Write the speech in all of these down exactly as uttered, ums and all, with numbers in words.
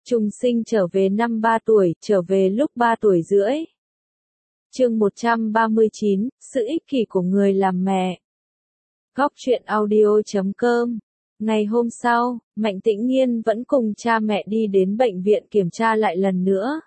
Trùng sinh trở về năm ba tuổi, trở về lúc ba tuổi rưỡi. Chương một trăm ba mươi chín, sự ích kỷ của người làm mẹ. Góc truyện audio chấm com. Ngày hôm sau, Mạnh Tĩnh Nghiên vẫn cùng cha mẹ đi đến bệnh viện kiểm tra lại lần nữa.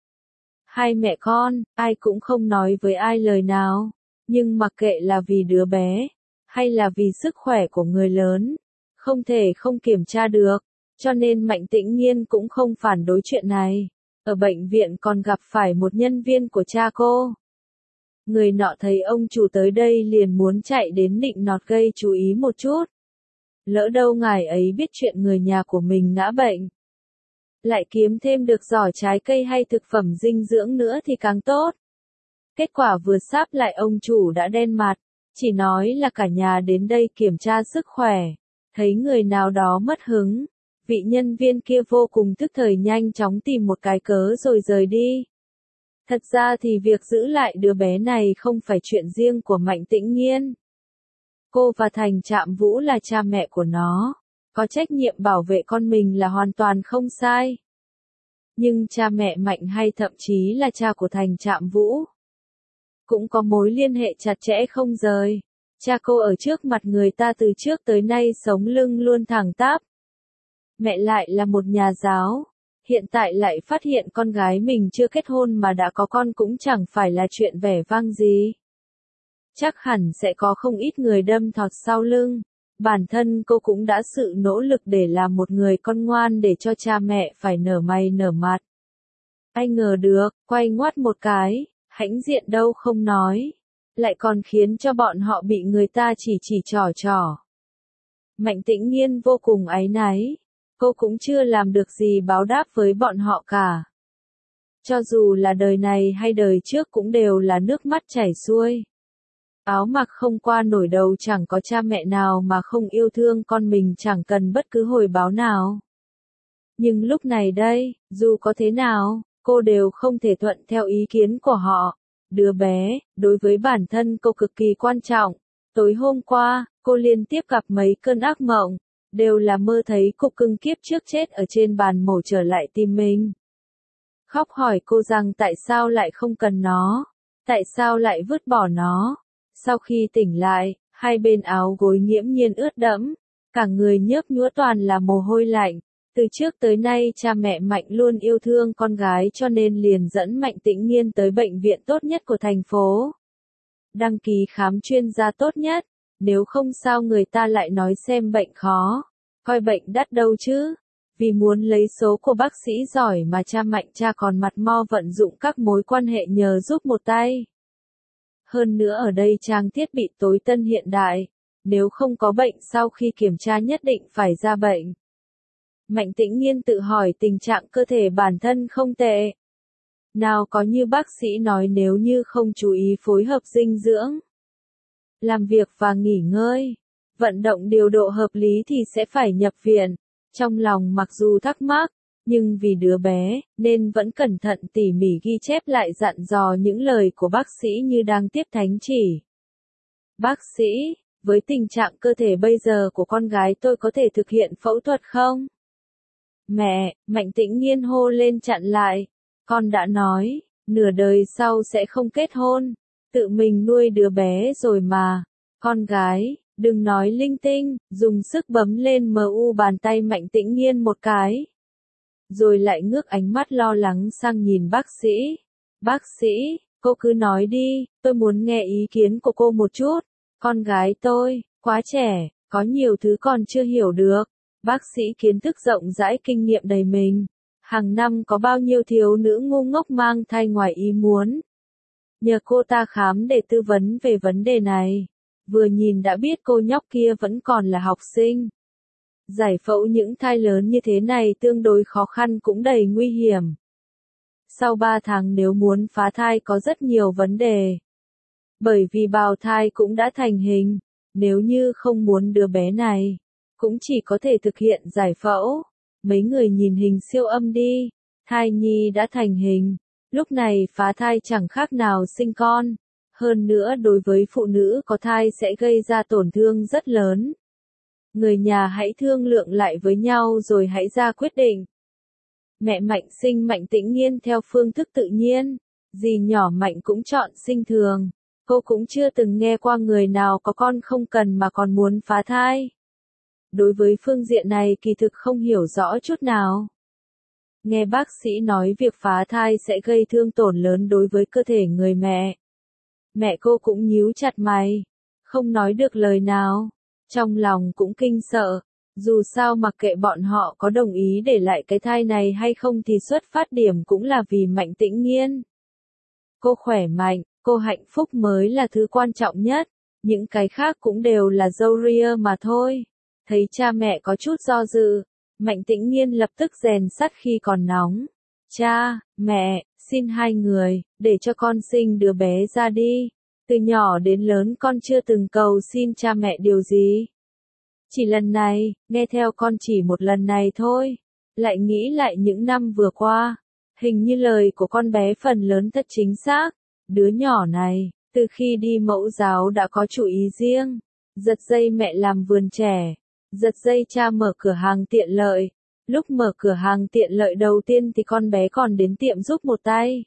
Hai mẹ con, ai cũng không nói với ai lời nào, nhưng mặc kệ là vì đứa bé, hay là vì sức khỏe của người lớn, không thể không kiểm tra được, cho nên Mạnh Tĩnh Nghiên cũng không phản đối chuyện này. Ở bệnh viện còn gặp phải một nhân viên của cha cô. Người nọ thấy ông chủ tới đây liền muốn chạy đến nịnh nọt gây chú ý một chút. Lỡ đâu ngài ấy biết chuyện người nhà của mình ngã bệnh, lại kiếm thêm được giỏ trái cây hay thực phẩm dinh dưỡng nữa thì càng tốt. Kết quả vừa sáp lại ông chủ đã đen mặt, chỉ nói là cả nhà đến đây kiểm tra sức khỏe, thấy người nào đó mất hứng, vị nhân viên kia vô cùng tức thời nhanh chóng tìm một cái cớ rồi rời đi. Thật ra thì việc giữ lại đứa bé này không phải chuyện riêng của Mạnh Tĩnh Nghiên. Cô và Thành Trạm Vũ là cha mẹ của nó, có trách nhiệm bảo vệ con mình là hoàn toàn không sai. Nhưng cha mẹ Mạnh hay thậm chí là cha của Thành Trạm Vũ cũng có mối liên hệ chặt chẽ không rời. Cha cô ở trước mặt người ta từ trước tới nay sống lưng luôn thẳng tắp. Mẹ lại là một nhà giáo, hiện tại lại phát hiện con gái mình chưa kết hôn mà đã có con cũng chẳng phải là chuyện vẻ vang gì. Chắc hẳn sẽ có không ít người đâm thọt sau lưng. Bản thân cô cũng đã sự nỗ lực để làm một người con ngoan để cho cha mẹ phải nở mày nở mặt. Ai ngờ được, quay ngoắt một cái, hãnh diện đâu không nói, lại còn khiến cho bọn họ bị người ta chỉ chỉ trỏ trỏ. Mạnh Tĩnh Nghiên vô cùng áy náy, cô cũng chưa làm được gì báo đáp với bọn họ cả. Cho dù là đời này hay đời trước cũng đều là nước mắt chảy xuôi. Áo mặc không qua nổi đầu, chẳng có cha mẹ nào mà không yêu thương con mình chẳng cần bất cứ hồi báo nào. Nhưng lúc này đây, dù có thế nào, cô đều không thể thuận theo ý kiến của họ. Đứa bé, đối với bản thân cô cực kỳ quan trọng. Tối hôm qua, cô liên tiếp gặp mấy cơn ác mộng, đều là mơ thấy cục cưng kiếp trước chết ở trên bàn mổ trở lại tìm mình. Khóc hỏi cô rằng tại sao lại không cần nó, tại sao lại vứt bỏ nó. Sau khi tỉnh lại, hai bên áo gối nghiễm nhiên ướt đẫm, cả người nhớp nhúa toàn là mồ hôi lạnh. Từ trước tới nay cha mẹ Mạnh luôn yêu thương con gái cho nên liền dẫn Mạnh Tĩnh Nghiên tới bệnh viện tốt nhất của thành phố. Đăng ký khám chuyên gia tốt nhất, nếu không sao người ta lại nói xem bệnh khó, coi bệnh đắt đâu chứ. Vì muốn lấy số của bác sĩ giỏi mà cha Mạnh cha còn mặt mo vận dụng các mối quan hệ nhờ giúp một tay. Hơn nữa ở đây trang thiết bị tối tân hiện đại, nếu không có bệnh sau khi kiểm tra nhất định phải ra bệnh. Mạnh Tĩnh Nghiên tự hỏi tình trạng cơ thể bản thân không tệ. Nào có như bác sĩ nói nếu như không chú ý phối hợp dinh dưỡng, làm việc và nghỉ ngơi, vận động điều độ hợp lý thì sẽ phải nhập viện. Trong lòng mặc dù thắc mắc, nhưng vì đứa bé, nên vẫn cẩn thận tỉ mỉ ghi chép lại dặn dò những lời của bác sĩ như đang tiếp thánh chỉ. Bác sĩ, với tình trạng cơ thể bây giờ của con gái tôi có thể thực hiện phẫu thuật không? Mẹ, Mạnh Tĩnh Nghiên hô lên chặn lại. Con đã nói, nửa đời sau sẽ không kết hôn, tự mình nuôi đứa bé rồi mà. Con gái, đừng nói linh tinh, dùng sức bấm lên em u bàn tay Mạnh Tĩnh Nghiên một cái. Rồi lại ngước ánh mắt lo lắng sang nhìn bác sĩ. Bác sĩ, cô cứ nói đi, tôi muốn nghe ý kiến của cô một chút. Con gái tôi, quá trẻ, có nhiều thứ còn chưa hiểu được. Bác sĩ kiến thức rộng rãi kinh nghiệm đầy mình. Hàng năm có bao nhiêu thiếu nữ ngu ngốc mang thai ngoài ý muốn. Nhờ cô ta khám để tư vấn về vấn đề này. Vừa nhìn đã biết cô nhóc kia vẫn còn là học sinh. Giải phẫu những thai lớn như thế này tương đối khó khăn cũng đầy nguy hiểm. Sau ba tháng nếu muốn phá thai có rất nhiều vấn đề. Bởi vì bào thai cũng đã thành hình, nếu như không muốn đứa bé này, cũng chỉ có thể thực hiện giải phẫu. Mấy người nhìn hình siêu âm đi, thai nhi đã thành hình, lúc này phá thai chẳng khác nào sinh con. Hơn nữa đối với phụ nữ có thai sẽ gây ra tổn thương rất lớn. Người nhà hãy thương lượng lại với nhau rồi hãy ra quyết định. Mẹ Mạnh sinh Mạnh Tĩnh Nghiên theo phương thức tự nhiên, dì nhỏ Mạnh cũng chọn sinh thường. Cô cũng chưa từng nghe qua người nào có con không cần mà còn muốn phá thai. Đối với phương diện này kỳ thực không hiểu rõ chút nào. Nghe bác sĩ nói việc phá thai sẽ gây thương tổn lớn đối với cơ thể người mẹ. Mẹ cô cũng nhíu chặt mày, không nói được lời nào, trong lòng cũng kinh sợ. Dù sao mặc kệ bọn họ có đồng ý để lại cái thai này hay không thì xuất phát điểm cũng là vì Mạnh Tĩnh Nghiên. Cô khỏe mạnh, cô hạnh phúc mới là thứ quan trọng nhất, những cái khác cũng đều là râu ria mà thôi. Thấy cha mẹ có chút do dự, Mạnh Tĩnh Nghiên lập tức rèn sắt khi còn nóng. Cha, mẹ, xin hai người, để cho con sinh đứa bé ra đi. Từ nhỏ đến lớn con chưa từng cầu xin cha mẹ điều gì. Chỉ lần này, nghe theo con chỉ một lần này thôi. Lại nghĩ lại những năm vừa qua, hình như lời của con bé phần lớn thật chính xác. Đứa nhỏ này, từ khi đi mẫu giáo đã có chủ ý riêng. Giật dây mẹ làm vườn trẻ, giật dây cha mở cửa hàng tiện lợi. Lúc mở cửa hàng tiện lợi đầu tiên thì con bé còn đến tiệm giúp một tay.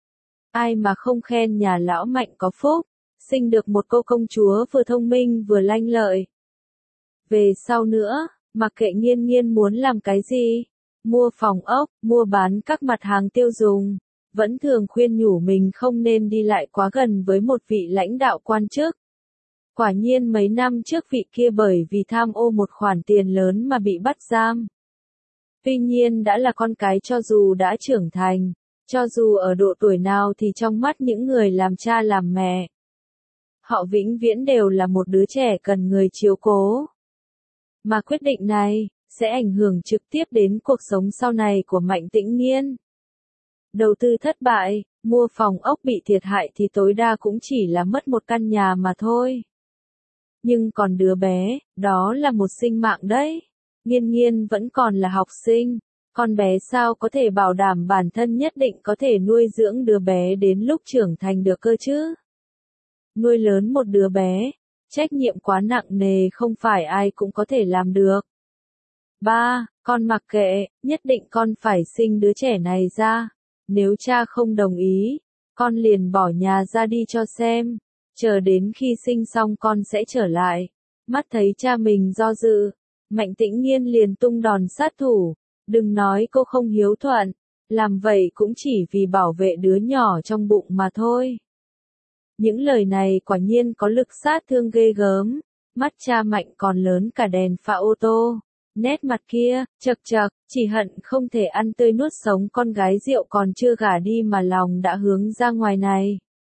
Ai mà không khen nhà lão Mạnh có phúc, sinh được một cô công chúa vừa thông minh vừa lanh lợi. Về sau nữa, mặc kệ Nghiên Nghiên muốn làm cái gì, mua phòng ốc, mua bán các mặt hàng tiêu dùng, vẫn thường khuyên nhủ mình không nên đi lại quá gần với một vị lãnh đạo quan chức. Quả nhiên mấy năm trước vị kia bởi vì tham ô một khoản tiền lớn mà bị bắt giam. Tuy nhiên đã là con cái cho dù đã trưởng thành, cho dù ở độ tuổi nào thì trong mắt những người làm cha làm mẹ, họ vĩnh viễn đều là một đứa trẻ cần người chiếu cố. Mà quyết định này, sẽ ảnh hưởng trực tiếp đến cuộc sống sau này của Mạnh Tĩnh Nghiên. Đầu tư thất bại, mua phòng ốc bị thiệt hại thì tối đa cũng chỉ là mất một căn nhà mà thôi. Nhưng còn đứa bé, đó là một sinh mạng đấy. Nghiên Nghiên vẫn còn là học sinh, con bé sao có thể bảo đảm bản thân nhất định có thể nuôi dưỡng đứa bé đến lúc trưởng thành được cơ chứ? Nuôi lớn một đứa bé, trách nhiệm quá nặng nề không phải ai cũng có thể làm được. Ba, con mặc kệ, nhất định con phải sinh đứa trẻ này ra. Nếu cha không đồng ý, con liền bỏ nhà ra đi cho xem. Chờ đến khi sinh xong con sẽ trở lại. Mắt thấy cha mình do dự, Mạnh Tĩnh Nghiên liền tung đòn sát thủ. Đừng nói cô không hiếu thuận, làm vậy cũng chỉ vì bảo vệ đứa nhỏ trong bụng mà thôi. Những lời này quả nhiên có lực sát thương ghê gớm. Mắt cha Mạnh còn lớn cả đèn pha ô tô. Nét mặt kia, chật chật, chỉ hận không thể ăn tươi nuốt sống con gái rượu còn chưa gả đi mà lòng đã hướng ra ngoài này.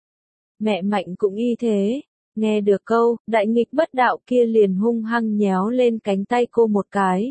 Mẹ Mạnh cũng y thế, nghe được câu, đại nghịch bất đạo kia liền hung hăng nhéo lên cánh tay cô một cái.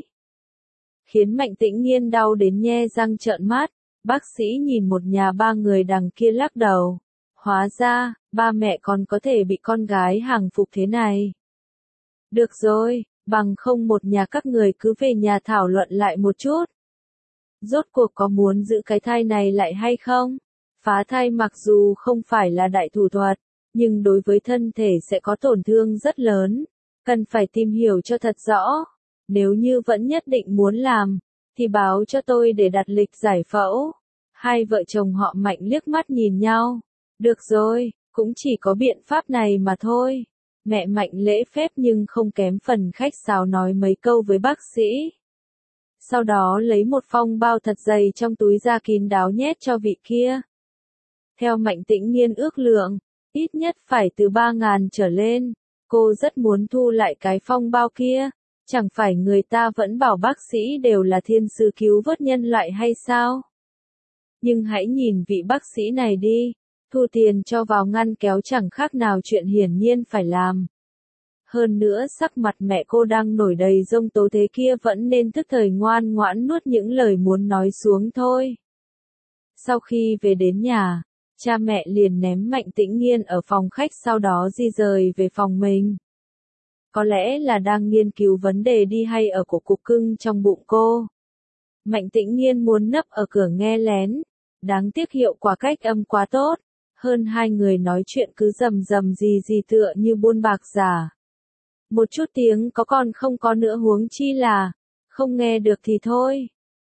Khiến Mạnh Tĩnh Nghiên đau đến nhe răng trợn mắt, bác sĩ nhìn một nhà ba người đằng kia lắc đầu. Hóa ra, ba mẹ còn có thể bị con gái hàng phục thế này. Được rồi, bằng không một nhà các người cứ về nhà thảo luận lại một chút. Rốt cuộc có muốn giữ cái thai này lại hay không? Phá thai mặc dù không phải là đại thủ thuật, nhưng đối với thân thể sẽ có tổn thương rất lớn, cần phải tìm hiểu cho thật rõ. Nếu như vẫn nhất định muốn làm, thì báo cho tôi để đặt lịch giải phẫu. Hai vợ chồng họ Mạnh liếc mắt nhìn nhau. Được rồi, cũng chỉ có biện pháp này mà thôi. Mẹ Mạnh lễ phép nhưng không kém phần khách sáo nói mấy câu với bác sĩ. Sau đó lấy một phong bao thật dày trong túi ra kín đáo nhét cho vị kia. Theo Mạnh Tĩnh Nghiên ước lượng, ít nhất phải từ ba ngàn trở lên. Cô rất muốn thu lại cái phong bao kia. Chẳng phải người ta vẫn bảo bác sĩ đều là thiên sứ cứu vớt nhân loại hay sao? Nhưng hãy nhìn vị bác sĩ này đi. Thu tiền cho vào ngăn kéo chẳng khác nào chuyện hiển nhiên phải làm. Hơn nữa sắc mặt mẹ cô đang nổi đầy giông tố thế kia vẫn nên tức thời ngoan ngoãn nuốt những lời muốn nói xuống thôi. Sau khi về đến nhà, cha mẹ liền ném Mạnh Tĩnh Nghiên ở phòng khách sau đó di rời về phòng mình. Có lẽ là đang nghiên cứu vấn đề đi hay ở của cục cưng trong bụng cô. Mạnh Tĩnh Nghiên muốn nấp ở cửa nghe lén. Đáng tiếc hiệu quả cách âm quá tốt. Hơn hai người nói chuyện cứ rầm rầm gì gì tựa như buôn bạc giả. Một chút tiếng có còn không có nữa huống chi là, không nghe được thì thôi.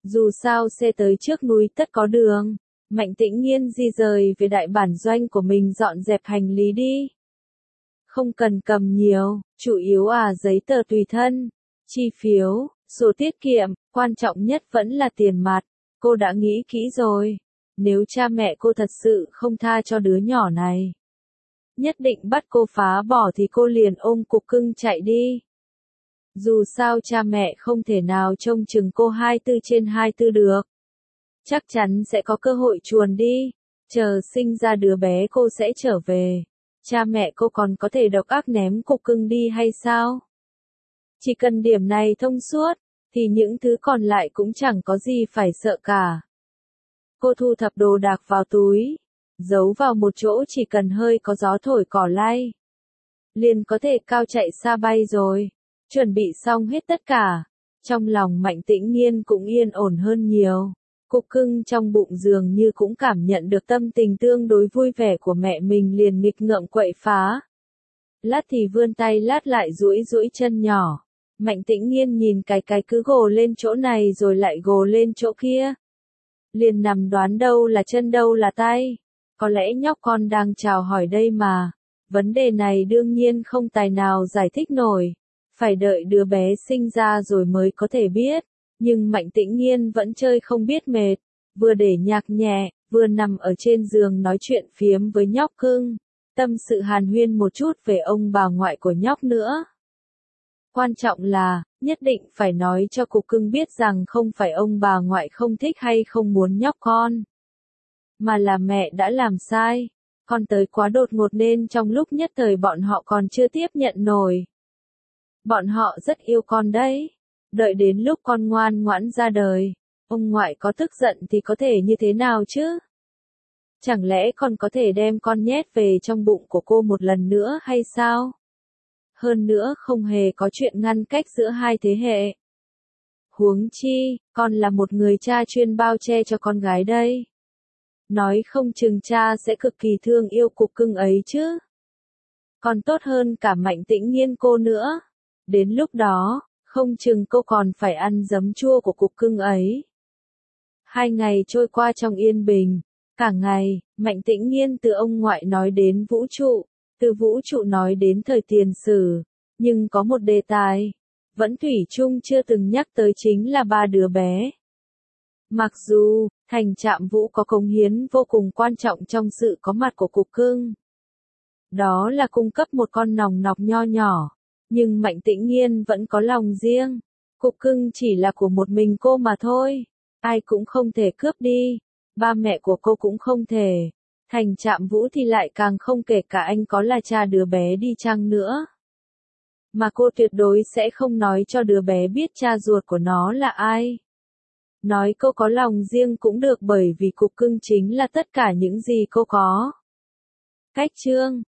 Dù sao xe tới trước núi tất có đường. Mạnh Tĩnh Nghiên di rời về đại bản doanh của mình dọn dẹp hành lý đi. Không cần cầm nhiều, chủ yếu à giấy tờ tùy thân, chi phiếu, sổ tiết kiệm, quan trọng nhất vẫn là tiền mặt. Cô đã nghĩ kỹ rồi. Nếu cha mẹ cô thật sự không tha cho đứa nhỏ này, nhất định bắt cô phá bỏ thì cô liền ôm cục cưng chạy đi. Dù sao cha mẹ không thể nào trông chừng cô hai mươi bốn trên hai mươi bốn được. Chắc chắn sẽ có cơ hội chuồn đi. Chờ sinh ra đứa bé cô sẽ trở về. Cha mẹ cô còn có thể độc ác ném cục cưng đi hay sao? Chỉ cần điểm này thông suốt, thì những thứ còn lại cũng chẳng có gì phải sợ cả. Cô thu thập đồ đạc vào túi, giấu vào một chỗ chỉ cần hơi có gió thổi cỏ lay, liền có thể cao chạy xa bay rồi. Chuẩn bị xong hết tất cả, trong lòng Mạnh Tĩnh Nghiên cũng yên ổn hơn nhiều. Cục cưng trong bụng dường như cũng cảm nhận được tâm tình tương đối vui vẻ của mẹ mình liền nghịch ngợm quậy phá. Lát thì vươn tay lát lại duỗi duỗi chân nhỏ. Mạnh Tĩnh Nghiên nhìn cái cái cứ gồ lên chỗ này rồi lại gồ lên chỗ kia. Liền nằm đoán đâu là chân đâu là tay. Có lẽ nhóc con đang chào hỏi đây mà. Vấn đề này đương nhiên không tài nào giải thích nổi. Phải đợi đứa bé sinh ra rồi mới có thể biết. Nhưng Mạnh Tĩnh Nghiên vẫn chơi không biết mệt. Vừa để nhạc nhẹ, vừa nằm ở trên giường nói chuyện phiếm với nhóc cưng. Tâm sự hàn huyên một chút về ông bà ngoại của nhóc nữa. Quan trọng là, nhất định phải nói cho cục cưng biết rằng không phải ông bà ngoại không thích hay không muốn nhóc con. Mà là mẹ đã làm sai. Con tới quá đột ngột nên trong lúc nhất thời bọn họ còn chưa tiếp nhận nổi. Bọn họ rất yêu con đấy. Đợi đến lúc con ngoan ngoãn ra đời, ông ngoại có tức giận thì có thể như thế nào chứ? Chẳng lẽ con có thể đem con nhét về trong bụng của cô một lần nữa hay sao? Hơn nữa không hề có chuyện ngăn cách giữa hai thế hệ. Huống chi, con là một người cha chuyên bao che cho con gái đây. Nói không chừng cha sẽ cực kỳ thương yêu cục cưng ấy chứ. Còn tốt hơn cả Mạnh Tĩnh Nghiên cô nữa. Đến lúc đó, không chừng cô còn phải ăn giấm chua của cục cưng ấy. Hai ngày trôi qua trong yên bình. Cả ngày, Mạnh Tĩnh Nghiên từ ông ngoại nói đến vũ trụ, từ vũ trụ nói đến thời tiền sử. Nhưng có một đề tài, vẫn thủy chung chưa từng nhắc tới chính là ba đứa bé. Mặc dù, Thành Trạm Vũ có cống hiến vô cùng quan trọng trong sự có mặt của cục cưng. Đó là cung cấp một con nòng nọc nho nhỏ. Nhưng Mạnh Tĩnh Nghiên vẫn có lòng riêng. Cục cưng chỉ là của một mình cô mà thôi. Ai cũng không thể cướp đi. Ba mẹ của cô cũng không thể. Thành Trạm Vũ thì lại càng không, kể cả anh có là cha đứa bé đi chăng nữa. Mà cô tuyệt đối sẽ không nói cho đứa bé biết cha ruột của nó là ai. Nói cô có lòng riêng cũng được bởi vì cục cưng chính là tất cả những gì cô có. Cách chương